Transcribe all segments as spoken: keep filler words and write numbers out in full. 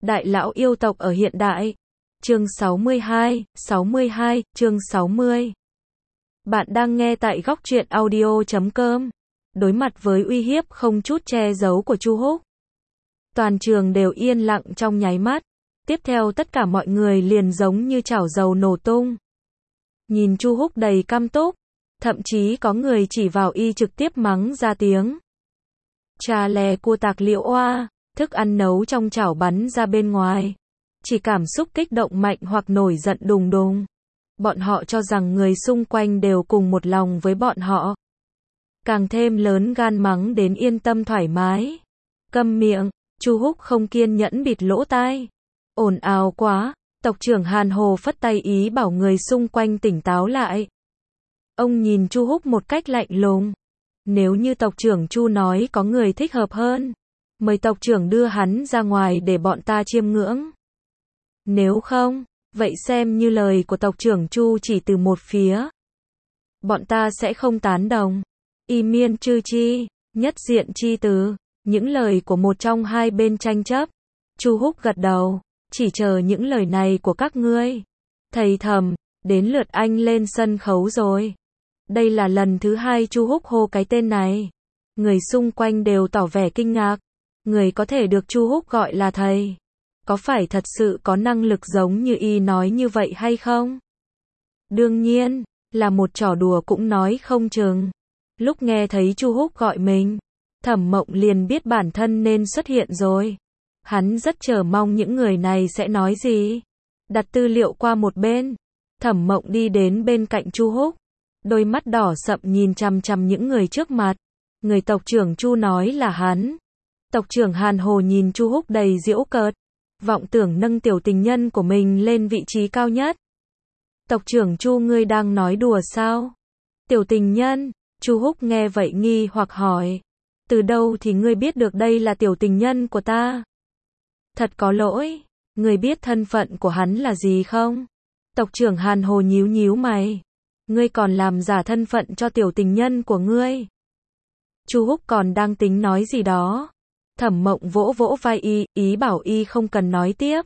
Đại lão yêu tộc ở hiện đại. Chương sáu mươi hai, sáu mươi hai, chương sáu mươi. Bạn đang nghe tại góc truyện audio chấm com. Đối mặt với uy hiếp không chút che giấu của Chu Húc, toàn trường đều yên lặng trong nháy mắt. Tiếp theo tất cả mọi người liền giống như chảo dầu nổ tung. Nhìn Chu Húc đầy căm túc, thậm chí có người chỉ vào y trực tiếp mắng ra tiếng. Trà lè cua tạc liệu oa, thức ăn nấu trong chảo bắn ra bên ngoài. Chỉ cảm xúc kích động mạnh hoặc nổi giận đùng đùng. Bọn họ cho rằng người xung quanh đều cùng một lòng với bọn họ. Càng thêm lớn gan mắng đến yên tâm thoải mái. Câm miệng, Chu Húc không kiên nhẫn bịt lỗ tai. Ồn ào quá, tộc trưởng Hàn Hồ phất tay ý bảo người xung quanh tỉnh táo lại. Ông nhìn Chu Húc một cách lạnh lùng. Nếu như tộc trưởng Chu nói có người thích hợp hơn, mời tộc trưởng đưa hắn ra ngoài để bọn ta chiêm ngưỡng. Nếu không, vậy xem như lời của tộc trưởng Chu chỉ từ một phía. Bọn ta sẽ không tán đồng. Y miên chư chi, nhất diện chi từ, những lời của một trong hai bên tranh chấp. Chu Húc gật đầu, chỉ chờ những lời này của các ngươi. Thầy thầm, đến lượt anh lên sân khấu rồi. Đây là lần thứ hai Chu Húc hô cái tên này. Người xung quanh đều tỏ vẻ kinh ngạc. Người có thể được Chu Húc gọi là thầy, có phải thật sự có năng lực giống như y nói như vậy hay không? Đương nhiên, là một trò đùa cũng nói không chừng. Lúc nghe thấy Chu Húc gọi mình, Thẩm Mộng liền biết bản thân nên xuất hiện rồi. Hắn rất chờ mong những người này sẽ nói gì. Đặt tư liệu qua một bên, Thẩm Mộng đi đến bên cạnh Chu Húc. Đôi mắt đỏ sậm nhìn chằm chằm những người trước mặt. Người tộc trưởng Chu nói là hắn. Tộc trưởng Hàn Hồ nhìn Chu Húc đầy giễu cợt, vọng tưởng nâng tiểu tình nhân của mình lên vị trí cao nhất. Tộc trưởng Chu, ngươi đang nói đùa sao? Tiểu tình nhân? Chu Húc nghe vậy nghi hoặc hỏi. Từ đâu thì ngươi biết được đây là tiểu tình nhân của ta? Thật có lỗi, ngươi biết thân phận của hắn là gì không? Tộc trưởng Hàn Hồ nhíu nhíu mày. Ngươi còn làm giả thân phận cho tiểu tình nhân của ngươi. Chu Húc còn đang tính nói gì đó. Thẩm Mộng vỗ vỗ vai y, ý bảo y không cần nói tiếp.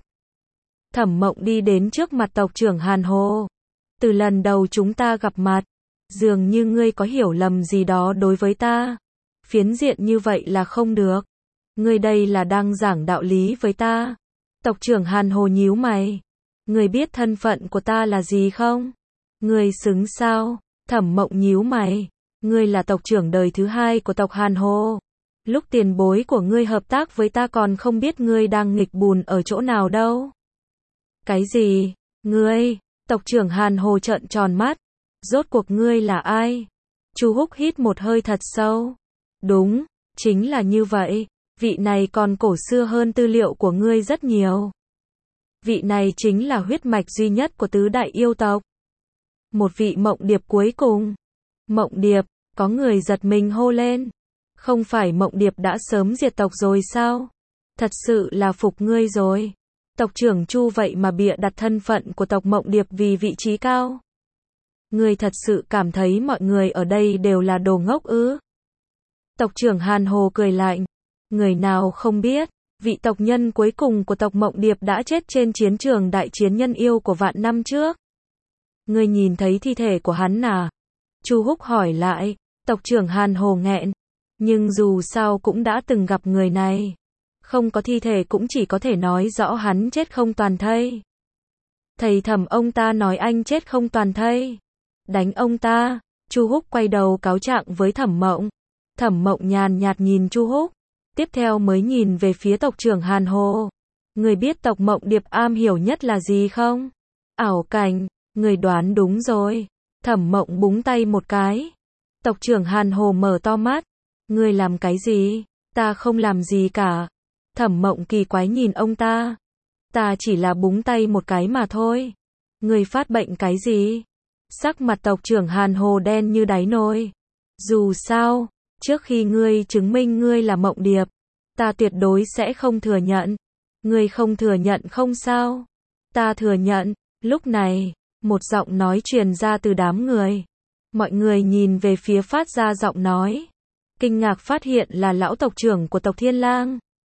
Thẩm Mộng đi đến trước mặt tộc trưởng Hàn Hồ. Từ lần đầu chúng ta gặp mặt, dường như ngươi có hiểu lầm gì đó đối với ta. Phiến diện như vậy là không được. Ngươi đây là đang giảng đạo lý với ta. Tộc trưởng Hàn Hồ nhíu mày. Ngươi biết thân phận của ta là gì không? Ngươi xứng sao? Thẩm Mộng nhíu mày. Ngươi là tộc trưởng đời thứ hai của tộc Hàn Hồ. Lúc tiền bối của ngươi hợp tác với ta còn không biết ngươi đang nghịch bùn ở chỗ nào đâu. Cái gì? Ngươi? Tộc trưởng Hàn Hồ trợn tròn mắt. Rốt cuộc ngươi là ai? Chu Húc hít một hơi thật sâu. Đúng, chính là như vậy. Vị này còn cổ xưa hơn tư liệu của ngươi rất nhiều. Vị này chính là huyết mạch duy nhất của tứ đại yêu tộc. Một vị Mộng Điệp cuối cùng. Mộng Điệp, có người giật mình hô lên. Không phải Mộng Điệp đã sớm diệt tộc rồi sao? Thật sự là phục ngươi rồi. Tộc trưởng Chu vậy mà bịa đặt thân phận của tộc Mộng Điệp vì vị trí cao. Ngươi thật sự cảm thấy mọi người ở đây đều là đồ ngốc ư? Tộc trưởng Hàn Hồ cười lạnh. Người nào không biết, vị tộc nhân cuối cùng của tộc Mộng Điệp đã chết trên chiến trường đại chiến nhân yêu của vạn năm trước. Ngươi nhìn thấy thi thể của hắn à? Chu Húc hỏi lại. Tộc trưởng Hàn Hồ nghẹn. Nhưng dù sao cũng đã từng gặp người này. Không có thi thể cũng chỉ có thể nói rõ hắn chết không toàn thây. Thầy thầm ông ta nói anh chết không toàn thây. Đánh ông ta. Chu Húc quay đầu cáo trạng với Thẩm Mộng. Thẩm Mộng nhàn nhạt nhìn Chu Húc. Tiếp theo mới nhìn về phía tộc trưởng Hàn Hồ. Người biết tộc Mộng Điệp am hiểu nhất là gì không? Ảo cảnh. Người đoán đúng rồi. Thẩm Mộng búng tay một cái. Tộc trưởng Hàn Hồ mở to mắt. Ngươi làm cái gì? Ta không làm gì cả. Thẩm Mộng kỳ quái nhìn ông ta. Ta chỉ là búng tay một cái mà thôi. Ngươi phát bệnh cái gì? Sắc mặt tộc trưởng Hàn Hồ đen như đáy nồi. Dù sao, trước khi ngươi chứng minh ngươi là Mộng Điệp, ta tuyệt đối sẽ không thừa nhận. Ngươi không thừa nhận không sao? Ta thừa nhận. Lúc này, một giọng nói truyền ra từ đám người. Mọi người nhìn về phía phát ra giọng nói. Kinh ngạc phát hiện là lão tộc trưởng của tộc Thiên Lang.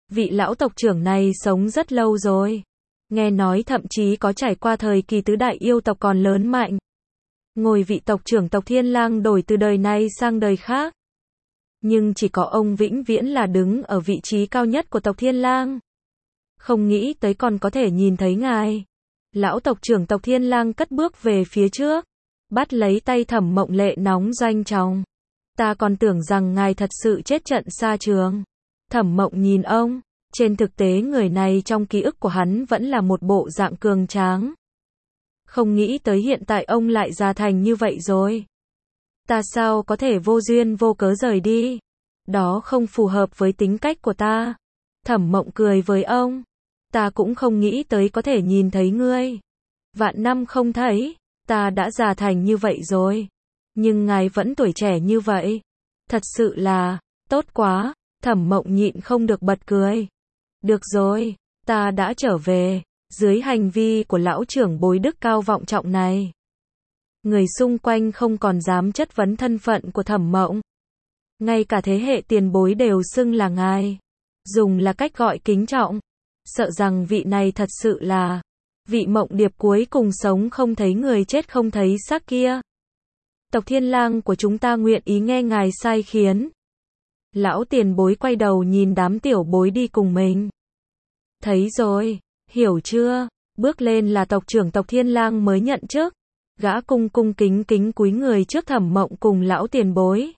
Vị lão tộc trưởng này sống rất lâu rồi. Nghe nói thậm chí có trải qua thời kỳ tứ đại yêu tộc còn lớn mạnh. Ngôi vị tộc trưởng tộc Thiên Lang đổi từ đời này sang đời khác. Nhưng chỉ có ông vĩnh viễn là đứng ở vị trí cao nhất của tộc Thiên Lang. Không nghĩ tới còn có thể nhìn thấy ngài. Lão tộc trưởng tộc Thiên Lang cất bước về phía trước, bắt lấy tay Thẩm Mộng Lệ nóng doanh trọng. Ta còn tưởng rằng ngài thật sự chết trận xa trường. Thẩm Mộng nhìn ông, trên thực tế người này trong ký ức của hắn vẫn là một bộ dạng cường tráng. Không nghĩ tới hiện tại ông lại già thành như vậy rồi. Ta sao có thể vô duyên vô cớ rời đi? Đó không phù hợp với tính cách của ta. Thẩm Mộng cười với ông. Ta cũng không nghĩ tới có thể nhìn thấy ngươi. Vạn năm không thấy, ta đã già thành như vậy rồi. Nhưng ngài vẫn tuổi trẻ như vậy. Thật sự là, tốt quá. Thẩm Mộng nhịn không được bật cười. Được rồi, ta đã trở về. Dưới hành vi của lão trưởng bối đức cao vọng trọng này, người xung quanh không còn dám chất vấn thân phận của Thẩm Mộng. Ngay cả thế hệ tiền bối đều xưng là ngài. Dùng là cách gọi kính trọng. Sợ rằng vị này thật sự là vị Mộng Điệp cuối cùng sống không thấy người chết không thấy xác kia. Tộc Thiên Lang của chúng ta nguyện ý nghe ngài sai khiến. Lão tiền bối quay đầu nhìn đám tiểu bối đi cùng mình. Thấy rồi, hiểu chưa? Bước lên là tộc trưởng tộc Thiên Lang mới nhận chức. Gã cung cung kính kính cúi người trước Thẩm Mộng cùng lão tiền bối.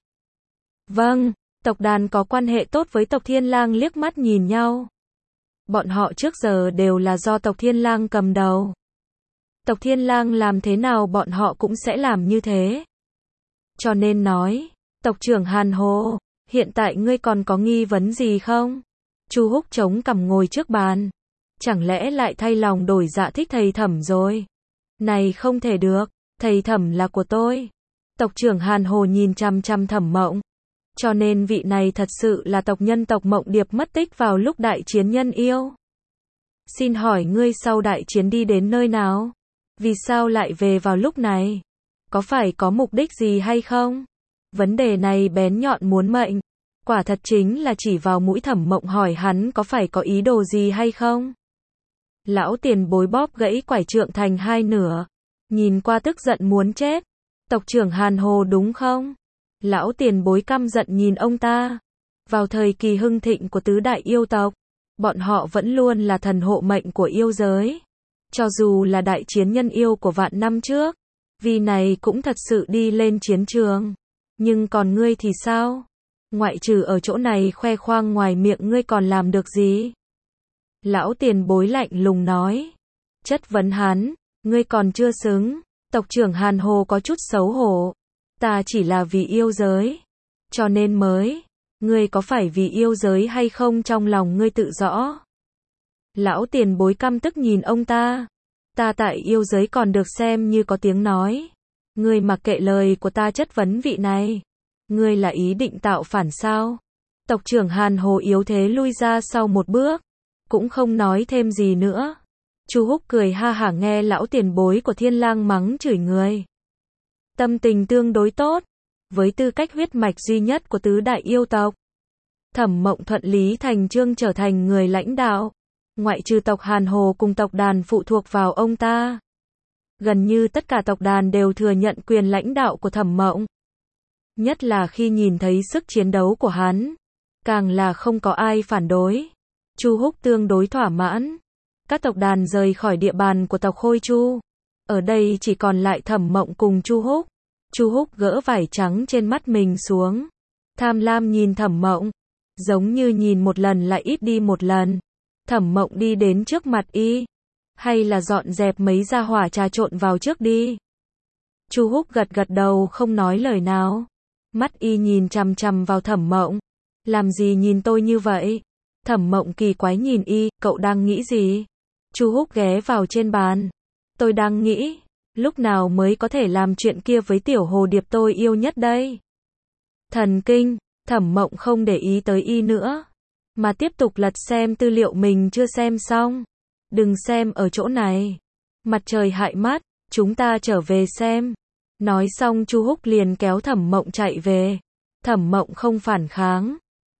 Vâng, tộc đàn có quan hệ tốt với tộc Thiên Lang liếc mắt nhìn nhau. Bọn họ trước giờ đều là do tộc Thiên Lang cầm đầu. Tộc Thiên Lang làm thế nào bọn họ cũng sẽ làm như thế. Cho nên nói, tộc trưởng Hàn Hồ, hiện tại ngươi còn có nghi vấn gì không? Chu Húc chống cằm ngồi trước bàn. Chẳng lẽ lại thay lòng đổi dạ thích thầy Thẩm rồi? Này không thể được, thầy Thẩm là của tôi. Tộc trưởng Hàn Hồ nhìn chằm chằm Thẩm Mộng. Cho nên vị này thật sự là tộc nhân tộc Mộng Điệp mất tích vào lúc đại chiến nhân yêu. Xin hỏi ngươi sau đại chiến đi đến nơi nào? Vì sao lại về vào lúc này? Có phải có mục đích gì hay không? Vấn đề này bén nhọn muốn mệnh. Quả thật chính là chỉ vào mũi Thẩm Mộng hỏi hắn có phải có ý đồ gì hay không? Lão tiền bối bóp gãy quải trượng thành hai nửa. Nhìn qua tức giận muốn chết. Tộc trưởng Hàn Hồ đúng không? Lão tiền bối căm giận nhìn ông ta. Vào thời kỳ hưng thịnh của tứ đại yêu tộc, bọn họ vẫn luôn là thần hộ mệnh của yêu giới. Cho dù là đại chiến nhân yêu của vạn năm trước, vì này cũng thật sự đi lên chiến trường. Nhưng còn ngươi thì sao? Ngoại trừ ở chỗ này khoe khoang ngoài miệng ngươi còn làm được gì? Lão tiền bối lạnh lùng nói. Chất vấn hắn, ngươi còn chưa xứng. Tộc trưởng Hàn Hồ có chút xấu hổ. Ta chỉ là vì yêu giới. Cho nên mới. Ngươi có phải vì yêu giới hay không trong lòng ngươi tự rõ? Lão tiền bối căm tức nhìn ông ta. Ta tại yêu giới còn được xem như có tiếng nói. Ngươi mặc kệ lời của ta chất vấn vị này. Ngươi là ý định tạo phản sao? Tộc trưởng Hàn Hồ yếu thế lui ra sau một bước. Cũng không nói thêm gì nữa. Chu Húc cười ha hả nghe lão tiền bối của Thiên Lang mắng chửi người. Tâm tình tương đối tốt. Với tư cách huyết mạch duy nhất của tứ đại yêu tộc, Thẩm Mộng thuận lý thành chương trở thành người lãnh đạo. Ngoại trừ tộc Hàn Hồ cùng tộc đàn phụ thuộc vào ông ta. Gần như tất cả tộc đàn đều thừa nhận quyền lãnh đạo của Thẩm Mộng. Nhất là khi nhìn thấy sức chiến đấu của hắn, càng là không có ai phản đối. Chu Húc tương đối thỏa mãn. Các tộc đàn rời khỏi địa bàn của tộc Khôi Chu. Ở đây chỉ còn lại Thẩm Mộng cùng Chu Húc. Chu Húc gỡ vải trắng trên mắt mình xuống. Tham lam nhìn Thẩm Mộng. Giống như nhìn một lần lại ít đi một lần. Thẩm Mộng đi đến trước mặt y. Hay là dọn dẹp mấy gia hỏa trà trộn vào trước đi. Chu Húc gật gật đầu không nói lời nào. Mắt y nhìn chằm chằm vào Thẩm Mộng. Làm gì nhìn tôi như vậy? Thẩm Mộng kỳ quái nhìn y, cậu đang nghĩ gì? Chu Húc ghé vào trên bàn. Tôi đang nghĩ, lúc nào mới có thể làm chuyện kia với tiểu hồ điệp tôi yêu nhất đây? Thần kinh, Thẩm Mộng không để ý tới y nữa, mà tiếp tục lật xem tư liệu mình chưa xem xong. Đừng xem ở chỗ này. Mặt trời hại mắt, chúng ta trở về xem. Nói xong Chu Húc liền kéo Thẩm Mộng chạy về. Thẩm Mộng không phản kháng.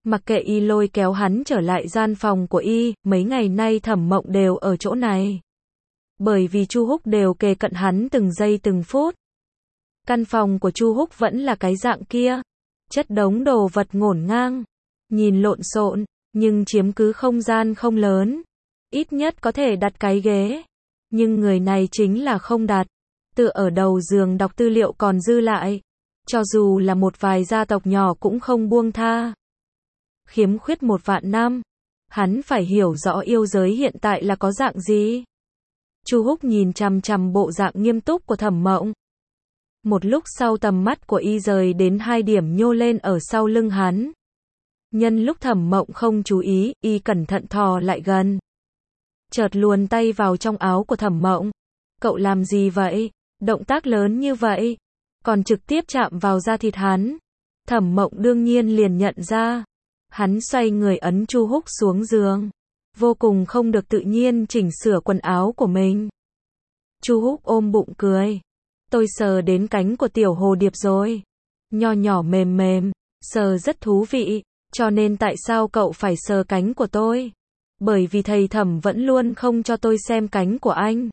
Mặc kệ y lôi kéo hắn trở lại gian phòng của y, mấy ngày nay Thẩm Mộng đều ở chỗ này. Bởi vì Chu Húc đều kề cận hắn từng giây từng phút. Căn phòng của Chu Húc vẫn là cái dạng kia, chất đống đồ vật ngổn ngang, nhìn lộn xộn, nhưng chiếm cứ không gian không lớn, ít nhất có thể đặt cái ghế, nhưng người này chính là không đặt, tựa ở đầu giường đọc tư liệu còn dư lại, cho dù là một vài gia tộc nhỏ cũng không buông tha. Khiếm khuyết một vạn năm, hắn phải hiểu rõ yêu giới hiện tại là có dạng gì. Chu Húc nhìn chằm chằm bộ dạng nghiêm túc của Thẩm Mộng. Một lúc sau tầm mắt của y rời đến hai điểm nhô lên ở sau lưng hắn. Nhân lúc Thẩm Mộng không chú ý, y cẩn thận thò lại gần. Chợt luồn tay vào trong áo của Thẩm Mộng. Cậu làm gì vậy? Động tác lớn như vậy, còn trực tiếp chạm vào da thịt hắn. Thẩm Mộng đương nhiên liền nhận ra. Hắn xoay người ấn Chu Húc xuống giường, vô cùng không được tự nhiên chỉnh sửa quần áo của mình. Chu Húc ôm bụng cười. Tôi sờ đến cánh của tiểu hồ điệp rồi. Nho nhỏ mềm mềm, sờ rất thú vị, cho nên tại sao cậu phải sờ cánh của tôi? Bởi vì thầy Thẩm vẫn luôn không cho tôi xem cánh của anh.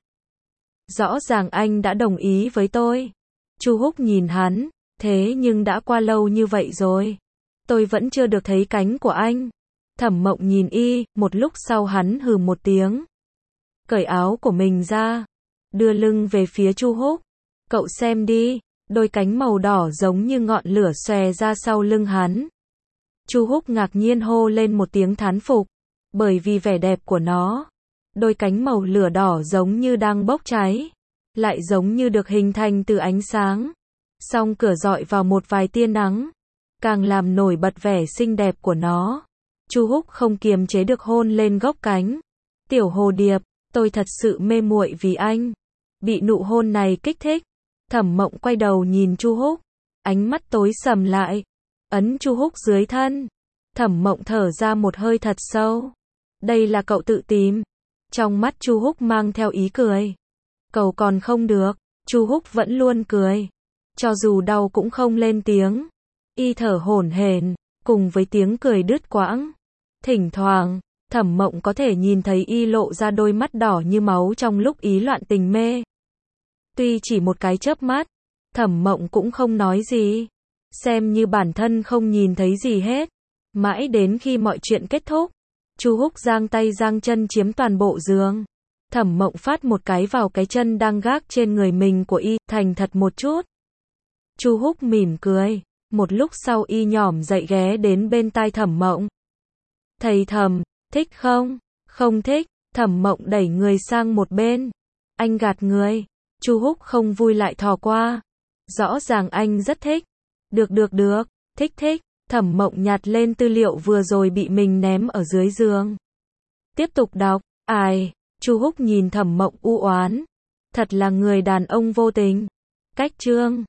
Rõ ràng anh đã đồng ý với tôi. Chu Húc nhìn hắn, thế nhưng đã qua lâu như vậy rồi. Tôi vẫn chưa được thấy cánh của anh. Thẩm Mộng nhìn y, một lúc sau hắn hừ một tiếng. Cởi áo của mình ra, đưa lưng về phía Chu Húc. Cậu xem đi, đôi cánh màu đỏ giống như ngọn lửa xòe ra sau lưng hắn. Chu Húc ngạc nhiên hô lên một tiếng thán phục, bởi vì vẻ đẹp của nó. Đôi cánh màu lửa đỏ giống như đang bốc cháy, lại giống như được hình thành từ ánh sáng. Song cửa dọi vào một vài tia nắng, càng làm nổi bật vẻ xinh đẹp của nó. Chu Húc không kiềm chế được hôn lên gốc cánh. Tiểu hồ điệp, tôi thật sự mê muội vì anh. Bị nụ hôn này kích thích. Thẩm Mộng quay đầu nhìn Chu Húc, ánh mắt tối sầm lại, ấn Chu Húc dưới thân. Thẩm Mộng thở ra một hơi thật sâu. Đây là cậu tự tìm. Trong mắt Chu Húc mang theo ý cười. Cầu còn không được, Chu Húc vẫn luôn cười. Cho dù đau cũng không lên tiếng. Y thở hổn hển, cùng với tiếng cười đứt quãng. Thỉnh thoảng, Thẩm Mộng có thể nhìn thấy y lộ ra đôi mắt đỏ như máu trong lúc ý loạn tình mê. Tuy chỉ một cái chớp mắt, Thẩm Mộng cũng không nói gì, xem như bản thân không nhìn thấy gì hết. Mãi đến khi mọi chuyện kết thúc, Chu Húc giang tay giang chân chiếm toàn bộ giường. Thẩm Mộng phát một cái vào cái chân đang gác trên người mình của y, thành thật một chút. Chu Húc mỉm cười, một lúc sau y nhỏm dậy ghé đến bên tai Thẩm Mộng. Thầy Thẩm, thích không? Không thích. Thẩm Mộng đẩy người sang một bên. Anh gạt người. Chu Húc không vui lại thò qua. Rõ ràng anh rất thích. Được được được, thích thích. Thẩm Mộng nhặt lên tư liệu vừa rồi bị mình ném ở dưới giường. Tiếp tục đọc. Ai? Chu Húc nhìn Thẩm Mộng u oán. Thật là người đàn ông vô tình. Cách chương.